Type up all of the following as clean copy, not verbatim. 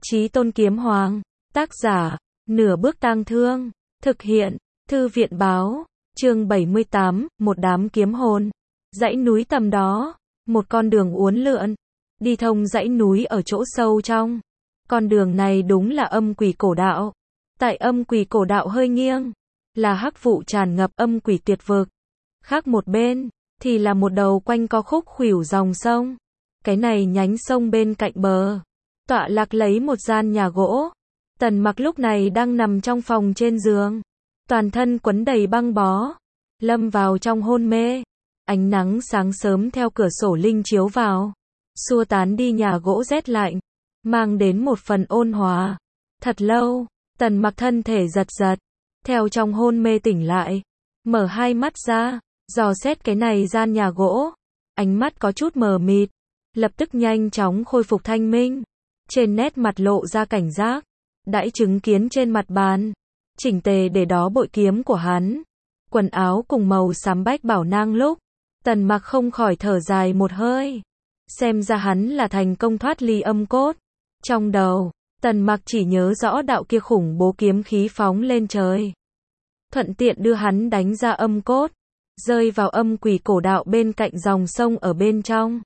Chí Tôn Kiếm Hoàng. Tác giả, Nửa Bước Tang Thương. Thực hiện, Thư viện báo. Chương 78, một đám kiếm hồn. Dãy núi tầm đó, một con đường uốn lượn, đi thông dãy núi ở chỗ sâu trong. Con đường này đúng là âm quỷ cổ đạo. Tại âm quỷ cổ đạo hơi nghiêng, là hắc vụ tràn ngập âm quỷ tuyệt vực. Khác một bên, thì là một đầu quanh co khúc khuỷu dòng sông. Cái này nhánh sông bên cạnh bờ, tọa lạc lấy một gian nhà gỗ. Tần Mặc lúc này đang nằm trong phòng trên giường, toàn thân quấn đầy băng bó, lâm vào trong hôn mê. Ánh nắng sáng sớm theo cửa sổ linh chiếu vào, xua tán đi nhà gỗ rét lạnh, mang đến một phần ôn hòa. Thật lâu, Tần Mặc thân thể giật giật, theo trong hôn mê tỉnh lại, mở hai mắt ra, dò xét cái này gian nhà gỗ. Ánh mắt có chút mờ mịt, lập tức nhanh chóng khôi phục thanh minh. Trên nét mặt lộ ra cảnh giác, đãi chứng kiến trên mặt bàn, chỉnh tề để đó bội kiếm của hắn, quần áo cùng màu xám bách bảo nang lúc, Tần Mặc không khỏi thở dài một hơi. Xem ra hắn là thành công thoát ly âm cốt. Trong đầu, Tần Mặc chỉ nhớ rõ đạo kia khủng bố kiếm khí phóng lên trời, thuận tiện đưa hắn đánh ra âm cốt, rơi vào âm quỷ cổ đạo bên cạnh dòng sông ở bên trong.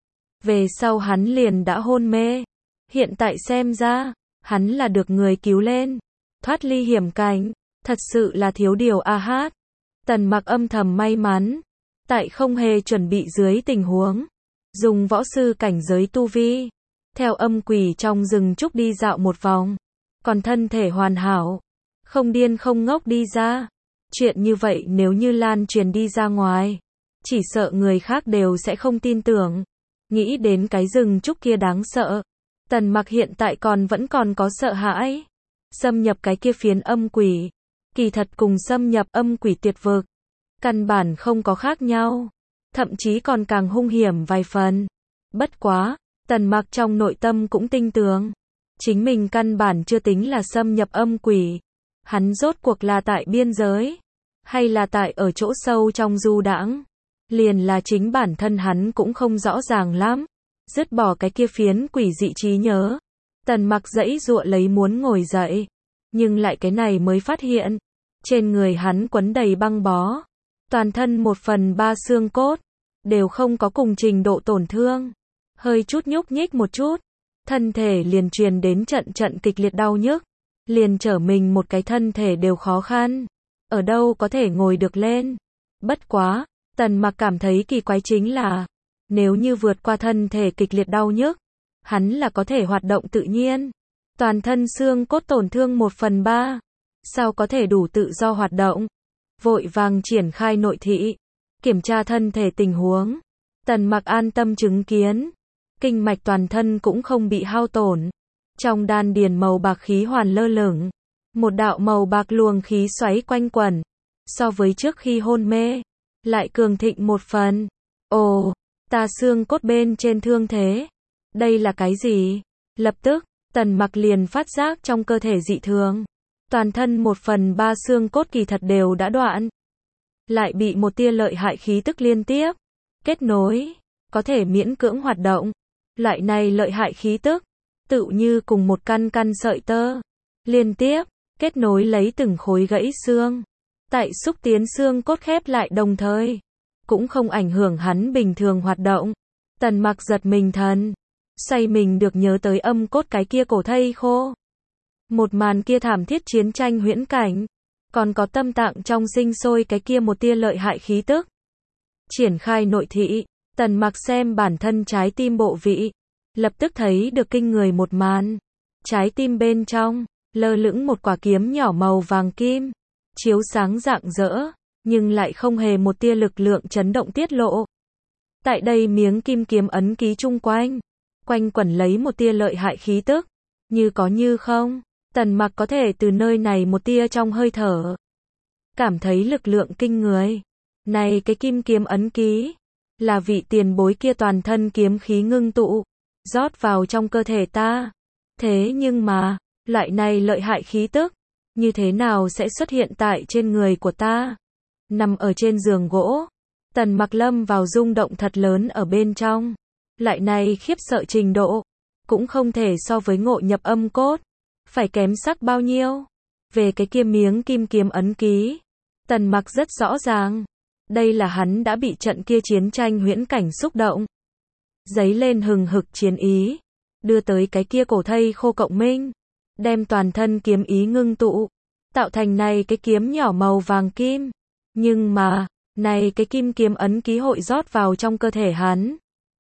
Về sau hắn liền đã hôn mê. Hiện tại xem ra, hắn là được người cứu lên, thoát ly hiểm cảnh, thật sự là thiếu điều a hát. Tần Mặc âm thầm may mắn, tại không hề chuẩn bị dưới tình huống, dùng võ sư cảnh giới tu vi, theo âm quỷ trong rừng trúc đi dạo một vòng, còn thân thể hoàn hảo, không điên không ngốc đi ra. Chuyện như vậy nếu như lan truyền đi ra ngoài, chỉ sợ người khác đều sẽ không tin tưởng. Nghĩ đến cái rừng trúc kia đáng sợ, Tần Mặc hiện tại vẫn còn có sợ hãi. Xâm nhập cái kia phiến âm quỷ, kỳ thật cùng xâm nhập âm quỷ tuyệt vực, căn bản không có khác nhau, thậm chí còn càng hung hiểm vài phần. Bất quá, Tần Mặc trong nội tâm cũng tin tưởng, chính mình căn bản chưa tính là xâm nhập âm quỷ. Hắn rốt cuộc là tại biên giới, hay là tại ở chỗ sâu trong du đãng, liền là chính bản thân hắn cũng không rõ ràng lắm. Dứt bỏ cái kia phiến quỷ dị trí nhớ, Tần Mặc giãy giụa lấy muốn ngồi dậy, nhưng lại cái này mới phát hiện, trên người hắn quấn đầy băng bó, toàn thân 1/3 xương cốt đều không có cùng trình độ tổn thương, hơi chút nhúc nhích một chút, thân thể liền truyền đến trận trận kịch liệt đau nhức, liền trở mình một cái thân thể đều khó khăn, ở đâu có thể ngồi được lên. Bất quá, Tần Mặc cảm thấy kỳ quái chính là, nếu như vượt qua thân thể kịch liệt đau nhức, hắn là có thể hoạt động tự nhiên. Toàn thân xương cốt tổn thương 1/3, sao có thể đủ tự do hoạt động? Vội vàng triển khai nội thị, kiểm tra thân thể tình huống. Tần Mặc an tâm chứng kiến, kinh mạch toàn thân cũng không bị hao tổn. Trong đan điền màu bạc khí hoàn lơ lửng, một đạo màu bạc luồng khí xoáy quanh quẩn, so với trước khi hôn mê, lại cường thịnh một phần. Ồ, ta xương cốt bên trên thương thế, đây là cái gì? Lập tức, Tần Mặc liền phát giác trong cơ thể dị thường, toàn thân 1/3 xương cốt kỳ thật đều đã đoạn, lại bị một tia lợi hại khí tức liên tiếp kết nối, có thể miễn cưỡng hoạt động. Loại này lợi hại khí tức, tựu như cùng một căn sợi tơ, liên tiếp kết nối lấy từng khối gãy xương, tại xúc tiến xương cốt khép lại đồng thời, cũng không ảnh hưởng hắn bình thường hoạt động. Tần Mặc giật mình thần, xoay mình được nhớ tới âm cốt cái kia cổ thây khô. Một màn kia thảm thiết chiến tranh huyễn cảnh, còn có tâm tạng trong sinh sôi cái kia một tia lợi hại khí tức. Triển khai nội thị, Tần Mặc xem bản thân trái tim bộ vị, lập tức thấy được kinh người một màn. Trái tim bên trong, lơ lửng một quả kiếm nhỏ màu vàng kim, chiếu sáng rạng rỡ, nhưng lại không hề một tia lực lượng chấn động tiết lộ. Tại đây miếng kim kiếm ấn ký chung quanh, quanh quẩn lấy một tia lợi hại khí tức, như có như không. Tần Mặc có thể từ nơi này một tia trong hơi thở, cảm thấy lực lượng kinh người. Này cái kim kiếm ấn ký, là vị tiền bối kia toàn thân kiếm khí ngưng tụ, rót vào trong cơ thể ta. Thế nhưng mà, loại này lợi hại khí tức, như thế nào sẽ xuất hiện tại trên người của ta? Nằm ở trên giường gỗ, Tần Mặc lâm vào rung động thật lớn ở bên trong. Loại này khiếp sợ trình độ, cũng không thể so với Ngộ Nhập Âm Cốt. Phải kém sắc bao nhiêu? Về cái kia miếng kim kiếm ấn ký, Tần Mặc rất rõ ràng. Đây là hắn đã bị trận kia chiến tranh huyễn cảnh xúc động. Dấy lên hừng hực chiến ý. Đưa tới cái kia cổ thây khô cộng minh. Đem toàn thân kiếm ý ngưng tụ. Tạo thành này cái kiếm nhỏ màu vàng kim. Nhưng mà, này cái kim kiếm ấn ký hội rót vào trong cơ thể hắn.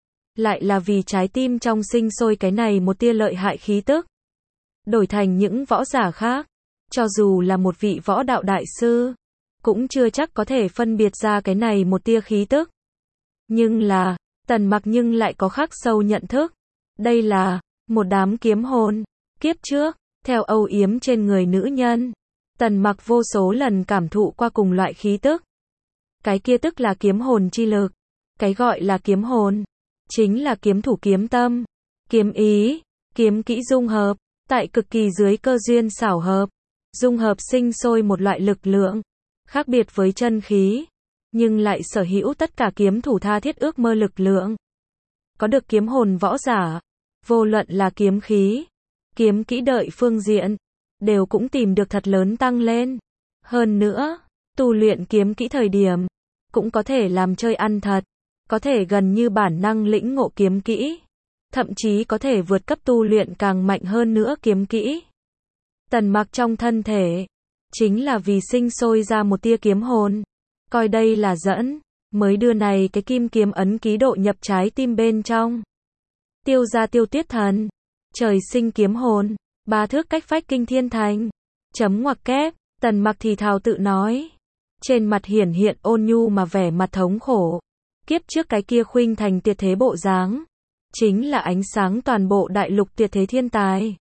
Lại là vì trái tim trong sinh sôi cái này một tia lợi hại khí tức. Đổi thành những võ giả khác. Cho dù là một vị võ đạo đại sư. Cũng chưa chắc có thể phân biệt ra cái này một tia khí tức. Nhưng là, Tần Mặc nhưng lại có khắc sâu nhận thức. Đây là một đám kiếm hồn. Kiếp trước, theo âu yếm trên người nữ nhân, Tần Mặc vô số lần cảm thụ qua cùng loại khí tức. Cái kia tức là kiếm hồn chi lực. Cái gọi là kiếm hồn, chính là kiếm thủ kiếm tâm, kiếm ý, kiếm kỹ dung hợp, tại cực kỳ dưới cơ duyên xảo hợp, dung hợp sinh sôi một loại lực lượng, khác biệt với chân khí, nhưng lại sở hữu tất cả kiếm thủ tha thiết ước mơ lực lượng. Có được kiếm hồn võ giả, vô luận là kiếm khí, kiếm kỹ đợi phương diện, đều cũng tìm được thật lớn tăng lên. Hơn nữa, tu luyện kiếm kỹ thời điểm, cũng có thể làm chơi ăn thật, có thể gần như bản năng lĩnh ngộ kiếm kỹ, thậm chí có thể vượt cấp tu luyện càng mạnh hơn nữa kiếm kỹ. Tần Mặc trong thân thể, chính là vì sinh sôi ra một tia kiếm hồn, coi đây là dẫn, mới đưa này cái kim kiếm ấn ký độ nhập trái tim bên trong. Tiêu gia Tiêu Tuyết Thần, trời sinh kiếm hồn, 3 thước cách phách kinh thiên thành. Chấm ngoặc kép, Tần Mặc thì thào tự nói. Trên mặt hiển hiện ôn nhu mà vẻ mặt thống khổ. Kiếp trước cái kia khuynh thành tuyệt thế bộ dáng, chính là ánh sáng toàn bộ đại lục tuyệt thế thiên tài.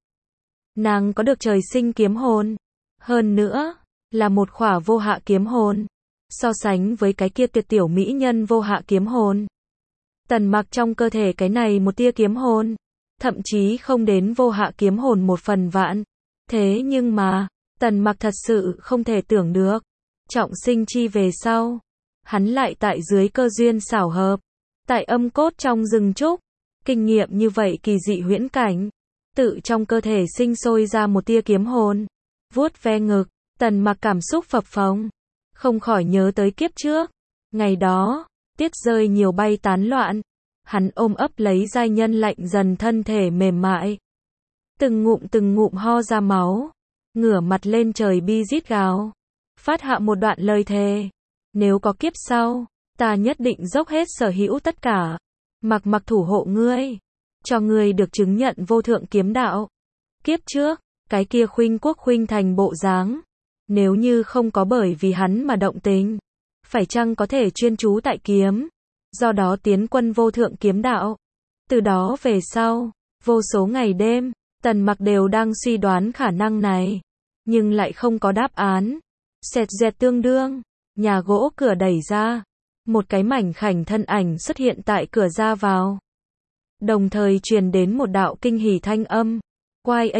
Nàng có được trời sinh kiếm hồn, hơn nữa, là một khỏa vô hạ kiếm hồn. So sánh với cái kia tuyệt tiểu mỹ nhân vô hạ kiếm hồn, Tần Mặc trong cơ thể cái này một tia kiếm hồn, thậm chí không đến vô hạ kiếm hồn 1/1000. Thế nhưng mà, Tần Mặc thật sự không thể tưởng được, trọng sinh chi về sau, hắn lại tại dưới cơ duyên xảo hợp, tại âm cốt trong rừng trúc, kinh nghiệm như vậy kỳ dị huyễn cảnh, tự trong cơ thể sinh sôi ra một tia kiếm hồn. Vuốt ve ngực, Tần Mặc cảm xúc phập phồng, không khỏi nhớ tới kiếp trước. Ngày đó, tiết rơi nhiều bay tán loạn, hắn ôm ấp lấy giai nhân lạnh dần thân thể mềm mại. Từng ngụm ho ra máu, ngửa mặt lên trời bi rít gào, phát hạ một đoạn lời thề. Nếu có kiếp sau, ta nhất định dốc hết sở hữu tất cả, mặc thủ hộ ngươi, cho ngươi được chứng nhận vô thượng kiếm đạo. Kiếp trước, cái kia khuynh quốc khuynh thành bộ dáng, nếu như không có bởi vì hắn mà động tình, phải chăng có thể chuyên chú tại kiếm, do đó tiến quân vô thượng kiếm đạo. Từ đó về sau, vô số ngày đêm, Tần Mặc đều đang suy đoán khả năng này, nhưng lại không có đáp án. Xẹt dẹt tương đương, nhà gỗ cửa đẩy ra, một cái mảnh khảnh thân ảnh xuất hiện tại cửa ra vào. Đồng thời truyền đến một đạo kinh hỉ thanh âm. Quai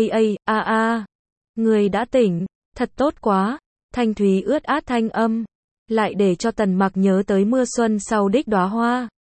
a, người đã tỉnh, thật tốt quá. Thanh thúy ướt át thanh âm, lại để cho Tần Mặc nhớ tới mưa xuân sau đích đóa hoa.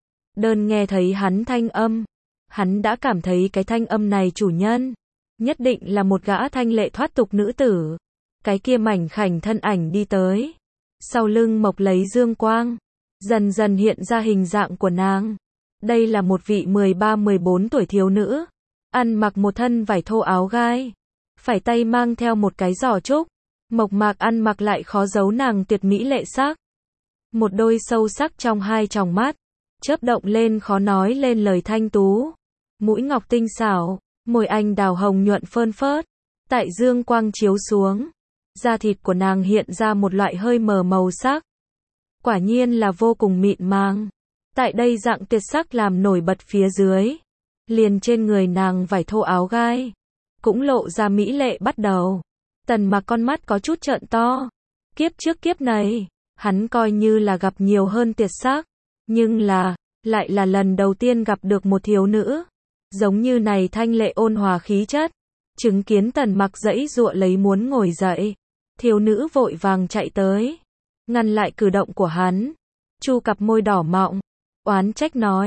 Đơn nghe thấy hắn thanh âm, hắn đã cảm thấy cái thanh âm này chủ nhân, nhất định là một gã thanh lệ thoát tục nữ tử. Cái kia mảnh khảnh thân ảnh đi tới, sau lưng mộc lấy dương quang, dần dần hiện ra hình dạng của nàng. Đây là một vị 13-14 tuổi thiếu nữ, ăn mặc một thân vải thô áo gai, phải tay mang theo một cái giỏ trúc, mộc mạc ăn mặc lại khó giấu nàng tuyệt mỹ lệ sắc. Một đôi sâu sắc trong hai tròng mắt, chớp động lên khó nói lên lời thanh tú, mũi ngọc tinh xảo, môi anh đào hồng nhuận phơn phớt, tại dương quang chiếu xuống, da thịt của nàng hiện ra một loại hơi mờ màu sắc. Quả nhiên là vô cùng mịn màng. Tại đây dạng tuyệt sắc làm nổi bật phía dưới, liền trên người nàng vải thô áo gai, cũng lộ ra mỹ lệ bắt đầu. Tần Mặc con mắt có chút trợn to. Kiếp trước kiếp này, hắn coi như là gặp nhiều hơn tuyệt sắc, nhưng lại là lần đầu tiên gặp được một thiếu nữ, giống như này thanh lệ ôn hòa khí chất. Chứng kiến Tần Mặc giãy giụa lấy muốn ngồi dậy, thiếu nữ vội vàng chạy tới, ngăn lại cử động của hắn, chu cặp môi đỏ mọng, oán trách nói,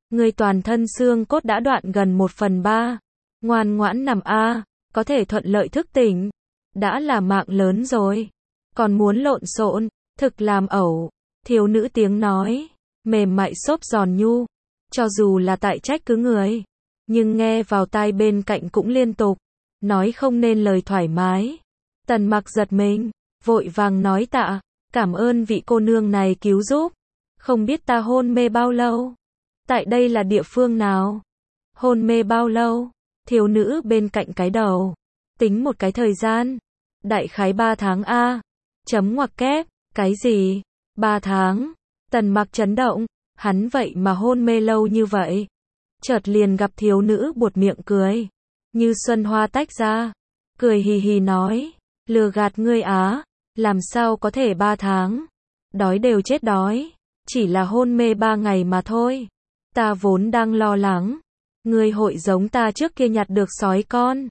Người toàn thân xương cốt đã đoạn gần 1/3. Ngoan ngoãn nằm a, có thể thuận lợi thức tỉnh. Đã là mạng lớn rồi. Còn muốn lộn xộn, thực làm ẩu. Thiếu nữ tiếng nói, mềm mại xốp giòn nhu. Cho dù là tại trách cứ người, nhưng nghe vào tai bên cạnh cũng liên tục. Nói không nên lời thoải mái. Tần Mặc giật mình, vội vàng nói tạ, cảm ơn vị cô nương này cứu giúp. Không biết ta hôn mê bao lâu? Tại đây là địa phương nào? Hôn mê bao lâu? Thiếu nữ bên cạnh cái đầu. Tính một cái thời gian. Đại khái 3 tháng a. Chấm ngoặc kép. Cái gì? 3 tháng. Tần Mặc chấn động. Hắn vậy mà hôn mê lâu như vậy. Chợt liền gặp thiếu nữ buột miệng cười. Như xuân hoa tách ra. Cười hì hì nói. Lừa gạt ngươi á. Làm sao có thể 3 tháng? Đói đều chết đói. Chỉ là hôn mê 3 ngày mà thôi. Ta vốn đang lo lắng. Ngươi hội giống ta trước kia nhặt được sói con.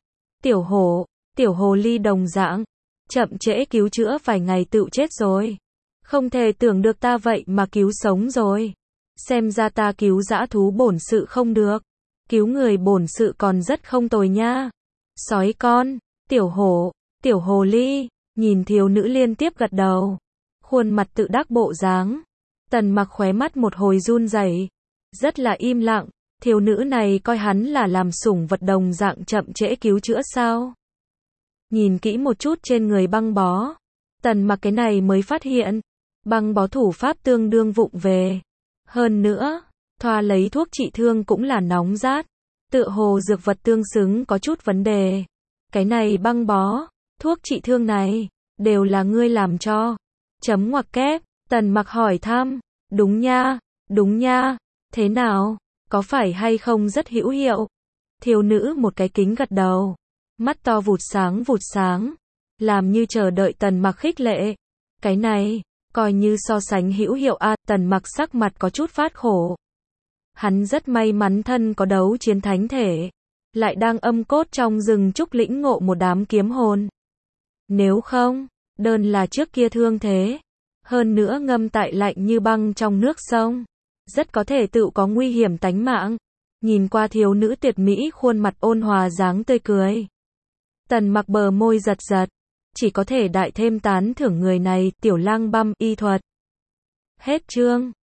Tiểu hồ ly đồng dạng. Chậm trễ cứu chữa vài ngày tựu chết rồi. Không thể tưởng được ta vậy mà cứu sống rồi. Xem ra ta cứu dã thú bổn sự không được. Cứu người bổn sự còn rất không tồi nha. Sói con, tiểu hồ ly, nhìn thiếu nữ liên tiếp gật đầu. Khuôn mặt tự đắc bộ dáng. Tần Mặc khóe mắt một hồi run rẩy, rất là im lặng. Thiếu nữ này coi hắn là làm sủng vật đồng dạng chậm trễ cứu chữa sao? Nhìn kỹ một chút trên người băng bó. Tần Mặc cái này mới phát hiện. Băng bó thủ pháp tương đương vụng về. Hơn nữa, thoa lấy thuốc trị thương cũng là nóng rát. Tựa hồ dược vật tương xứng có chút vấn đề. Cái này băng bó, thuốc trị thương này, đều là ngươi làm cho. Chấm ngoặc kép, Tần Mặc hỏi thăm. Đúng nha, thế nào, có phải hay không rất hữu hiệu? Thiếu nữ một cái kính gật đầu. Mắt to vụt sáng, làm như chờ đợi Tần Mặc khích lệ. Cái này, coi như so sánh hữu hiệu a. Tần Mặc sắc mặt có chút phát khổ. Hắn rất may mắn thân có đấu chiến thánh thể, lại đang âm cốt trong rừng trúc lĩnh ngộ một đám kiếm hồn. Nếu không, đơn là trước kia thương thế, hơn nữa ngâm tại lạnh như băng trong nước sông, rất có thể tự có nguy hiểm tánh mạng. Nhìn qua thiếu nữ tuyệt mỹ khuôn mặt ôn hòa dáng tươi cười. Tần Mặc bờ môi giật giật, chỉ có thể đại thêm tán thưởng người này, tiểu lang băm y thuật. Hết chương.